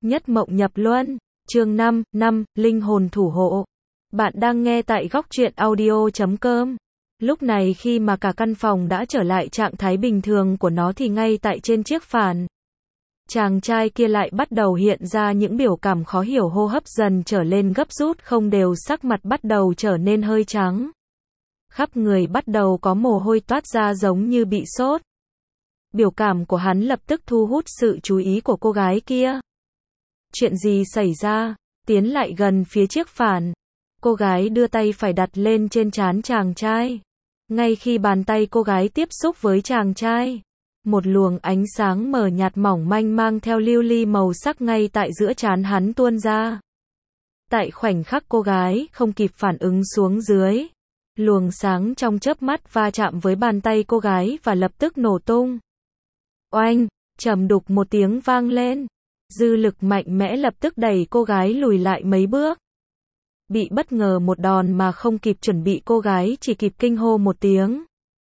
Nhất mộng nhập luân, chương 5, linh hồn thủ hộ. Bạn đang nghe tại góc truyện audio.com. Lúc này khi mà cả căn phòng đã trở lại trạng thái bình thường của nó thì ngay tại trên chiếc phản, chàng trai kia lại bắt đầu hiện ra những biểu cảm khó hiểu, hô hấp dần trở lên gấp rút không đều, sắc mặt bắt đầu trở nên hơi trắng. Khắp người bắt đầu có mồ hôi toát ra giống như bị sốt. Biểu cảm của hắn lập tức thu hút sự chú ý của cô gái kia. Chuyện gì xảy ra? Tiến lại gần phía chiếc phản, cô gái đưa tay phải đặt lên trên trán chàng trai. Ngay khi bàn tay cô gái tiếp xúc với chàng trai, một luồng ánh sáng mờ nhạt mỏng manh mang theo lưu ly màu sắc ngay tại giữa trán hắn tuôn ra. Tại khoảnh khắc cô gái không kịp phản ứng xuống dưới, luồng sáng trong chớp mắt va chạm với bàn tay cô gái và lập tức nổ tung. Oanh, trầm đục một tiếng vang lên. Dư lực mạnh mẽ lập tức đẩy cô gái lùi lại mấy bước. Bị bất ngờ một đòn mà không kịp chuẩn bị, cô gái chỉ kịp kinh hô một tiếng.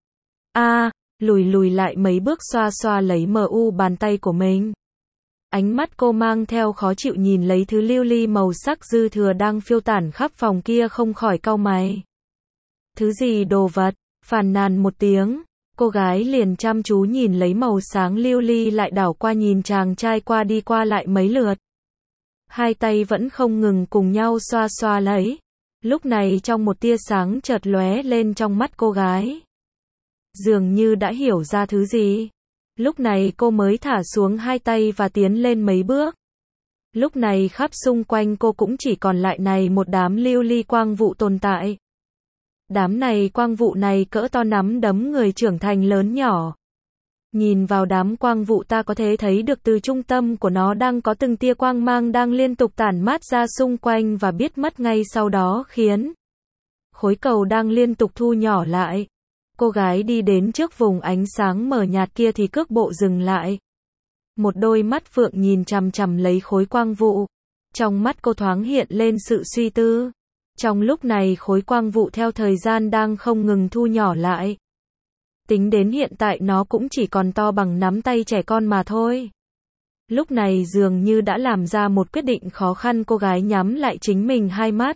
Lùi lại mấy bước, xoa xoa lấy bàn tay của mình. Ánh mắt cô mang theo khó chịu nhìn lấy thứ lưu ly màu sắc dư thừa đang phiêu tản khắp phòng kia, không khỏi cau mày. Thứ gì đồ vật? Phàn nàn một tiếng. Cô gái liền chăm chú nhìn lấy màu sáng lưu ly, lại đảo qua nhìn chàng trai qua đi qua lại mấy lượt. Hai tay vẫn không ngừng cùng nhau xoa xoa lấy. Lúc này trong một tia sáng chợt lóe lên trong mắt cô gái. Dường như đã hiểu ra thứ gì. Lúc này cô mới thả xuống hai tay và tiến lên mấy bước. Lúc này khắp xung quanh cô cũng chỉ còn lại này một đám lưu ly quang vụ tồn tại. Đám này quang vụ này cỡ to nắm đấm người trưởng thành lớn nhỏ. Nhìn vào đám quang vụ ta có thể thấy được từ trung tâm của nó đang có từng tia quang mang đang liên tục tản mát ra xung quanh và biến mất ngay sau đó, khiến khối cầu đang liên tục thu nhỏ lại. Cô gái đi đến trước vùng ánh sáng mờ nhạt kia thì cước bộ dừng lại. Một đôi mắt phượng nhìn chằm chằm lấy khối quang vụ. Trong mắt cô thoáng hiện lên sự suy tư. Trong lúc này khối quang vụ theo thời gian đang không ngừng thu nhỏ lại. Tính đến hiện tại nó cũng chỉ còn to bằng nắm tay trẻ con mà thôi. Lúc này dường như đã làm ra một quyết định khó khăn, cô gái nhắm lại chính mình hai mắt.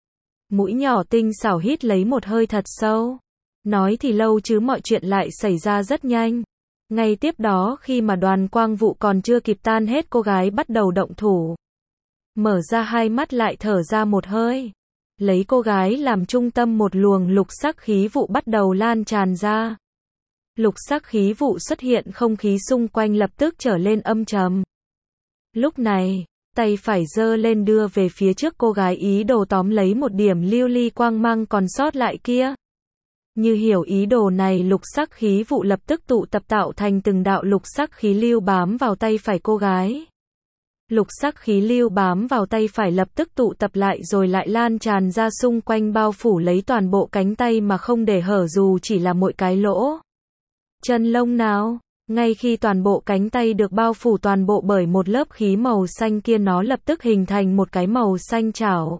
Mũi nhỏ tinh xảo hít lấy một hơi thật sâu. Nói thì lâu chứ mọi chuyện lại xảy ra rất nhanh. Ngay tiếp đó khi mà đoàn quang vụ còn chưa kịp tan hết, cô gái bắt đầu động thủ. Mở ra hai mắt lại thở ra một hơi. Lấy cô gái làm trung tâm, một luồng lục sắc khí vụ bắt đầu lan tràn ra. Lục sắc khí vụ xuất hiện, không khí xung quanh lập tức trở lên âm trầm. Lúc này, tay phải giơ lên đưa về phía trước cô gái, ý đồ tóm lấy một điểm lưu ly quang mang còn sót lại kia. Như hiểu ý đồ này, lục sắc khí vụ lập tức tụ tập tạo thành từng đạo lục sắc khí lưu bám vào tay phải cô gái. Lục sắc khí lưu bám vào tay phải lập tức tụ tập lại rồi lại lan tràn ra xung quanh, bao phủ lấy toàn bộ cánh tay mà không để hở dù chỉ là mỗi cái lỗ chân lông nào. Ngay khi toàn bộ cánh tay được bao phủ toàn bộ bởi một lớp khí màu xanh kia, nó lập tức hình thành một cái màu xanh chảo.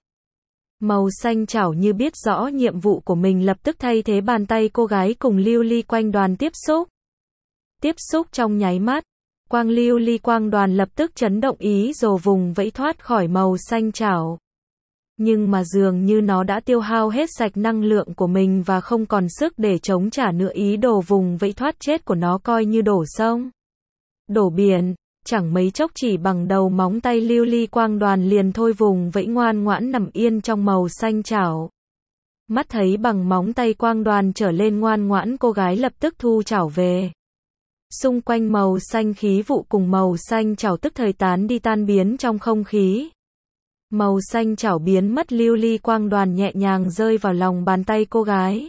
Màu xanh chảo như biết rõ nhiệm vụ của mình, lập tức thay thế bàn tay cô gái cùng lưu ly quanh đoàn tiếp xúc. Tiếp xúc trong nháy mắt, quang lưu ly quang đoàn lập tức chấn động, ý đồ vùng vẫy thoát khỏi màu xanh chảo. Nhưng mà dường như nó đã tiêu hao hết sạch năng lượng của mình và không còn sức để chống trả nữa, ý đồ vùng vẫy thoát chết của nó coi như đổ sông đổ biển. Chẳng mấy chốc chỉ bằng đầu móng tay, lưu ly quang đoàn liền thôi vùng vẫy ngoan ngoãn nằm yên trong màu xanh chảo. Mắt thấy bằng móng tay quang đoàn trở lên ngoan ngoãn, cô gái lập tức thu chảo về. Xung quanh màu xanh khí vụ cùng màu xanh chảo tức thời tán đi, tan biến trong không khí. Màu xanh chảo biến mất, lưu ly quang đoàn nhẹ nhàng rơi vào lòng bàn tay cô gái.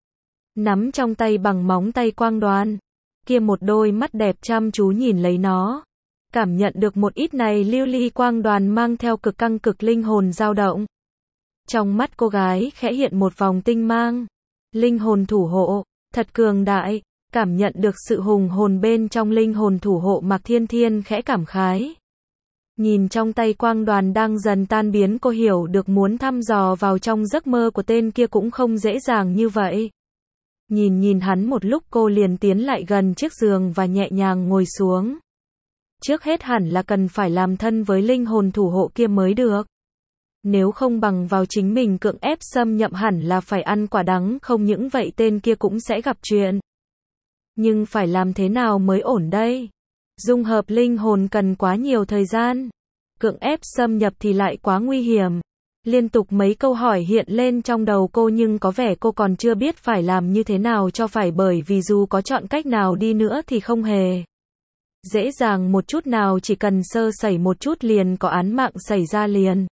Nắm trong tay bằng móng tay quang đoàn kia, một đôi mắt đẹp chăm chú nhìn lấy nó. Cảm nhận được một ít này, lưu ly quang đoàn mang theo cực căng cực linh hồn dao động. Trong mắt cô gái khẽ hiện một vòng tinh mang. Linh hồn thủ hộ, thật cường đại. Cảm nhận được sự hùng hồn bên trong linh hồn thủ hộ, Mạc Thiên Thiên khẽ cảm khái. Nhìn trong tay quang đoàn đang dần tan biến, cô hiểu được muốn thăm dò vào trong giấc mơ của tên kia cũng không dễ dàng như vậy. Nhìn hắn một lúc, cô liền tiến lại gần chiếc giường và nhẹ nhàng ngồi xuống. Trước hết hẳn là cần phải làm thân với linh hồn thủ hộ kia mới được. Nếu không bằng vào chính mình cưỡng ép xâm nhậm hẳn là phải ăn quả đắng, không những vậy tên kia cũng sẽ gặp chuyện. Nhưng phải làm thế nào mới ổn đây? Dung hợp linh hồn cần quá nhiều thời gian. Cưỡng ép xâm nhập thì lại quá nguy hiểm. Liên tục mấy câu hỏi hiện lên trong đầu cô nhưng có vẻ cô còn chưa biết phải làm như thế nào cho phải, bởi vì dù có chọn cách nào đi nữa thì không hề dễ dàng một chút nào, chỉ cần sơ sẩy một chút liền có án mạng xảy ra liền.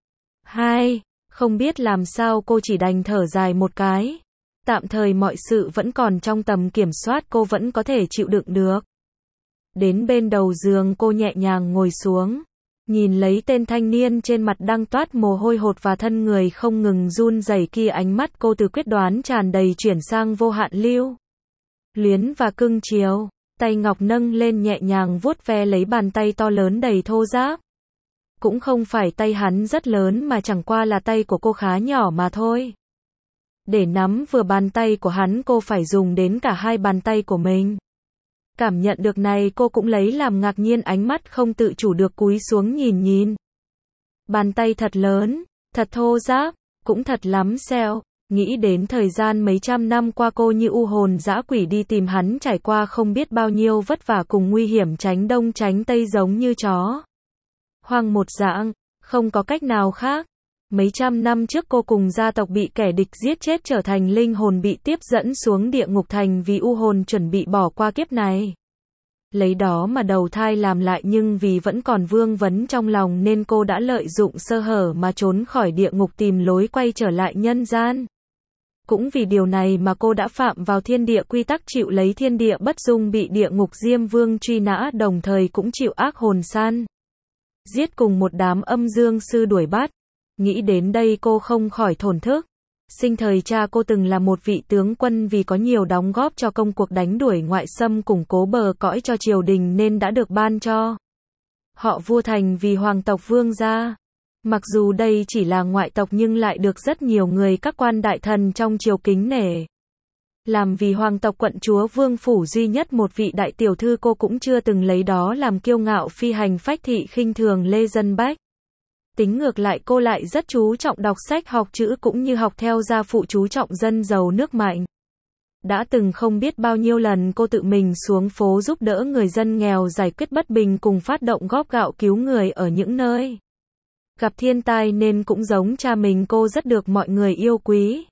Không biết làm sao cô chỉ đành thở dài một cái. Tạm thời mọi sự vẫn còn trong tầm kiểm soát, cô vẫn có thể chịu đựng được. Đến bên đầu giường cô nhẹ nhàng ngồi xuống. Nhìn lấy tên thanh niên trên mặt đang toát mồ hôi hột và thân người không ngừng run rẩy kia, ánh mắt cô từ quyết đoán tràn đầy chuyển sang vô hạn lưu luyến và cưng chiều. Tay ngọc nâng lên nhẹ nhàng vuốt ve lấy bàn tay to lớn đầy thô ráp. Cũng không phải tay hắn rất lớn mà chẳng qua là tay của cô khá nhỏ mà thôi. Để nắm vừa bàn tay của hắn cô phải dùng đến cả hai bàn tay của mình. Cảm nhận được này cô cũng lấy làm ngạc nhiên, ánh mắt không tự chủ được cúi xuống nhìn. Bàn tay thật lớn, thật thô ráp, cũng thật lắm xẹo. Nghĩ đến thời gian mấy trăm năm qua cô như u hồn dã quỷ đi tìm hắn, trải qua không biết bao nhiêu vất vả cùng nguy hiểm, tránh đông tránh tây giống như chó hoang một dạng, không có cách nào khác. Mấy trăm năm trước cô cùng gia tộc bị kẻ địch giết chết, trở thành linh hồn bị tiếp dẫn xuống địa ngục thành vì u hồn chuẩn bị bỏ qua kiếp này. Lấy đó mà đầu thai làm lại, nhưng vì vẫn còn vương vấn trong lòng nên cô đã lợi dụng sơ hở mà trốn khỏi địa ngục, tìm lối quay trở lại nhân gian. Cũng vì điều này mà cô đã phạm vào thiên địa quy tắc, chịu lấy thiên địa bất dung, bị địa ngục Diêm Vương truy nã, đồng thời cũng chịu ác hồn san giết cùng một đám âm dương sư đuổi bắt. Nghĩ đến đây cô không khỏi thổn thức. Sinh thời cha cô từng là một vị tướng quân, vì có nhiều đóng góp cho công cuộc đánh đuổi ngoại xâm, củng cố bờ cõi cho triều đình nên đã được ban cho họ vua thành vì hoàng tộc vương gia. Mặc dù đây chỉ là ngoại tộc nhưng lại được rất nhiều người, các quan đại thần trong triều kính nể. Làm vì hoàng tộc quận chúa vương phủ duy nhất một vị đại tiểu thư, cô cũng chưa từng lấy đó làm kiêu ngạo, phi hành phách thị khinh thường lê dân bách. Tính ngược lại cô lại rất chú trọng đọc sách học chữ, cũng như học theo gia phụ chú trọng dân giàu nước mạnh. Đã từng không biết bao nhiêu lần cô tự mình xuống phố giúp đỡ người dân nghèo giải quyết bất bình, cùng phát động góp gạo cứu người ở những nơi gặp thiên tai, nên cũng giống cha mình, cô rất được mọi người yêu quý.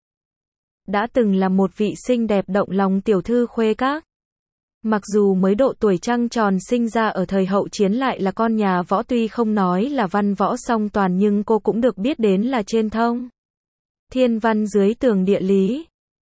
Đã từng là một vị xinh đẹp động lòng tiểu thư khuê các. Mặc dù mới độ tuổi trăng tròn, sinh ra ở thời hậu chiến, lại là con nhà võ, tuy không nói là văn võ song toàn nhưng cô cũng được biết đến là trên thông thiên văn dưới tường địa lý.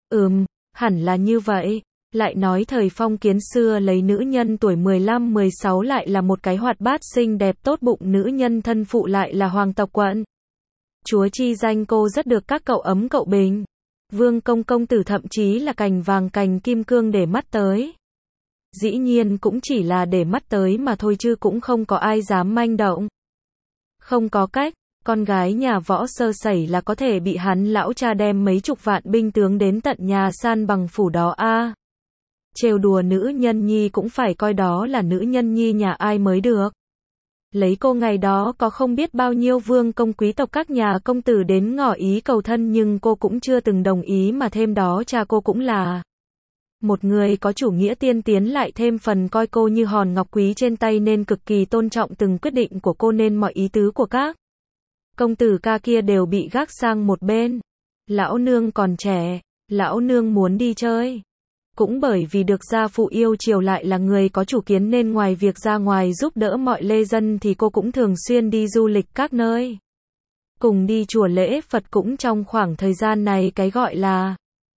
Hẳn là như vậy. Lại nói thời phong kiến xưa lấy nữ nhân tuổi 15-16 lại là một cái hoạt bát xinh đẹp tốt bụng, nữ nhân thân phụ lại là hoàng tộc quận chúa, chi danh cô rất được các cậu ấm cậu bình, vương công công tử, thậm chí là cành vàng cành kim cương để mắt tới. Dĩ nhiên cũng chỉ là để mắt tới mà thôi, chứ cũng không có ai dám manh động. Không có cách, con gái nhà võ sơ sẩy là có thể bị hắn lão cha đem mấy chục vạn binh tướng đến tận nhà san bằng phủ đó a. Trêu đùa nữ nhân nhi cũng phải coi đó là nữ nhân nhi nhà ai mới được. Lấy cô ngày đó có không biết bao nhiêu vương công quý tộc các nhà công tử đến ngỏ ý cầu thân, nhưng cô cũng chưa từng đồng ý, mà thêm đó cha cô cũng là một người có chủ nghĩa tiên tiến, lại thêm phần coi cô như hòn ngọc quý trên tay nên cực kỳ tôn trọng từng quyết định của cô, nên mọi ý tứ của các công tử ca kia đều bị gác sang một bên. Lão nương còn trẻ, lão nương muốn đi chơi. Cũng bởi vì được gia phụ yêu chiều, lại là người có chủ kiến, nên ngoài việc ra ngoài giúp đỡ mọi lê dân thì cô cũng thường xuyên đi du lịch các nơi, cùng đi chùa lễ Phật. Cũng trong khoảng thời gian này, cái gọi là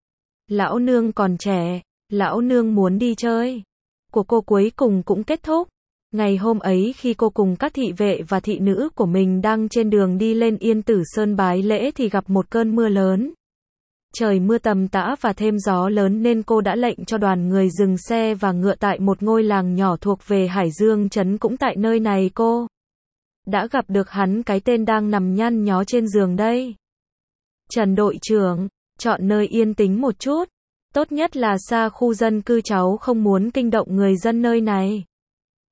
lão nương còn trẻ, lão nương muốn đi chơi của cô cuối cùng cũng kết thúc. Ngày hôm ấy khi cô cùng các thị vệ và thị nữ của mình đang trên đường đi lên Yên Tử Sơn bái lễ thì gặp một cơn mưa lớn. Trời mưa tầm tã và thêm gió lớn nên cô đã lệnh cho đoàn người dừng xe và ngựa tại một ngôi làng nhỏ thuộc về Hải Dương trấn. Cũng tại nơi này cô đã gặp được hắn, cái tên đang nằm nhăn nhó trên giường đây. Trần đội trưởng, chọn nơi yên tĩnh một chút. Tốt nhất là xa khu dân cư, cháu không muốn kinh động người dân nơi này.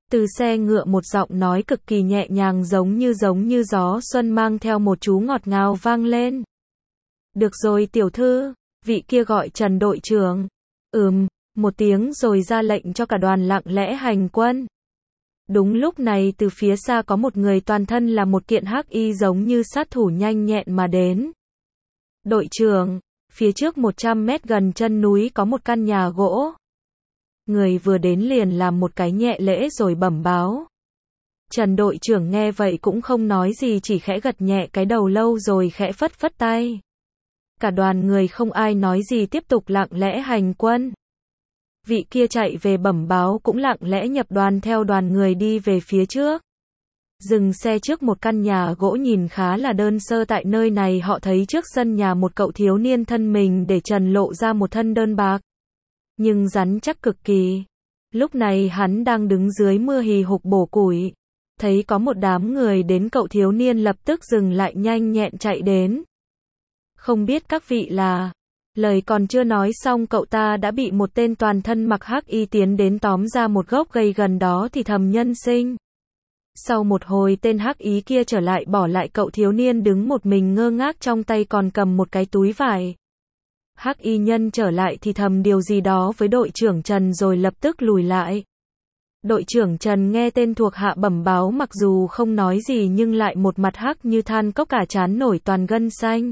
Từ xe ngựa một giọng nói cực kỳ nhẹ nhàng giống như gió xuân mang theo một chú ngọt ngào vang lên. Được rồi tiểu thư, vị kia gọi Trần đội trưởng. Một tiếng rồi ra lệnh cho cả đoàn lặng lẽ hành quân. Đúng lúc này từ phía xa có một người toàn thân là một kiện hắc y giống như sát thủ nhanh nhẹn mà đến. Đội trưởng, phía trước 100 mét gần chân núi có một căn nhà gỗ. Người vừa đến liền làm một cái nhẹ lễ rồi bẩm báo. Trần đội trưởng nghe vậy cũng không nói gì, chỉ khẽ gật nhẹ cái đầu lâu rồi khẽ phất phất tay. Cả đoàn người không ai nói gì, tiếp tục lặng lẽ hành quân. Vị kia chạy về bẩm báo cũng lặng lẽ nhập đoàn theo đoàn người đi về phía trước. Dừng xe trước một căn nhà gỗ nhìn khá là đơn sơ, tại nơi này họ thấy trước sân nhà một cậu thiếu niên thân mình để trần lộ ra một thân đơn bạc. Nhưng rắn chắc cực kỳ. Lúc này hắn đang đứng dưới mưa hì hục bổ củi. Thấy có một đám người đến, cậu thiếu niên lập tức dừng lại nhanh nhẹn chạy đến. Không biết các vị là... Lời còn chưa nói xong cậu ta đã bị một tên toàn thân mặc hắc y tiến đến tóm ra một gốc cây gần đó thì thầm nhân sinh. Sau một hồi tên hắc y kia trở lại, bỏ lại cậu thiếu niên đứng một mình ngơ ngác, trong tay còn cầm một cái túi vải. Hắc y nhân trở lại thì thầm điều gì đó với đội trưởng Trần rồi lập tức lùi lại. Đội trưởng Trần nghe tên thuộc hạ bẩm báo mặc dù không nói gì nhưng lại một mặt hắc như than cốc, cả trán nổi toàn gân xanh.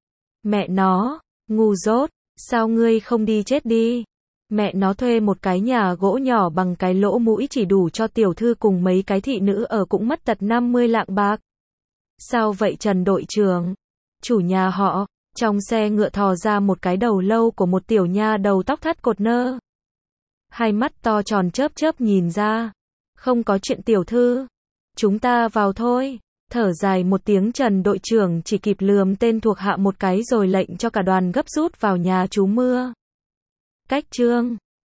Mẹ nó, ngu dốt, sao ngươi không đi chết đi? Mẹ nó, thuê một cái nhà gỗ nhỏ bằng cái lỗ mũi chỉ đủ cho tiểu thư cùng mấy cái thị nữ ở cũng mất tật 50 lạng bạc. Sao vậy Trần đội trưởng? Chủ nhà họ, trong xe ngựa thò ra một cái đầu lâu của một tiểu nha đầu tóc thắt cột nơ. Hai mắt to tròn chớp chớp nhìn ra. Không có chuyện tiểu thư. Chúng ta vào thôi. Thở dài một tiếng, Trần đội trưởng chỉ kịp lườm tên thuộc hạ một cái rồi lệnh cho cả đoàn gấp rút vào nhà trú mưa. Cách chương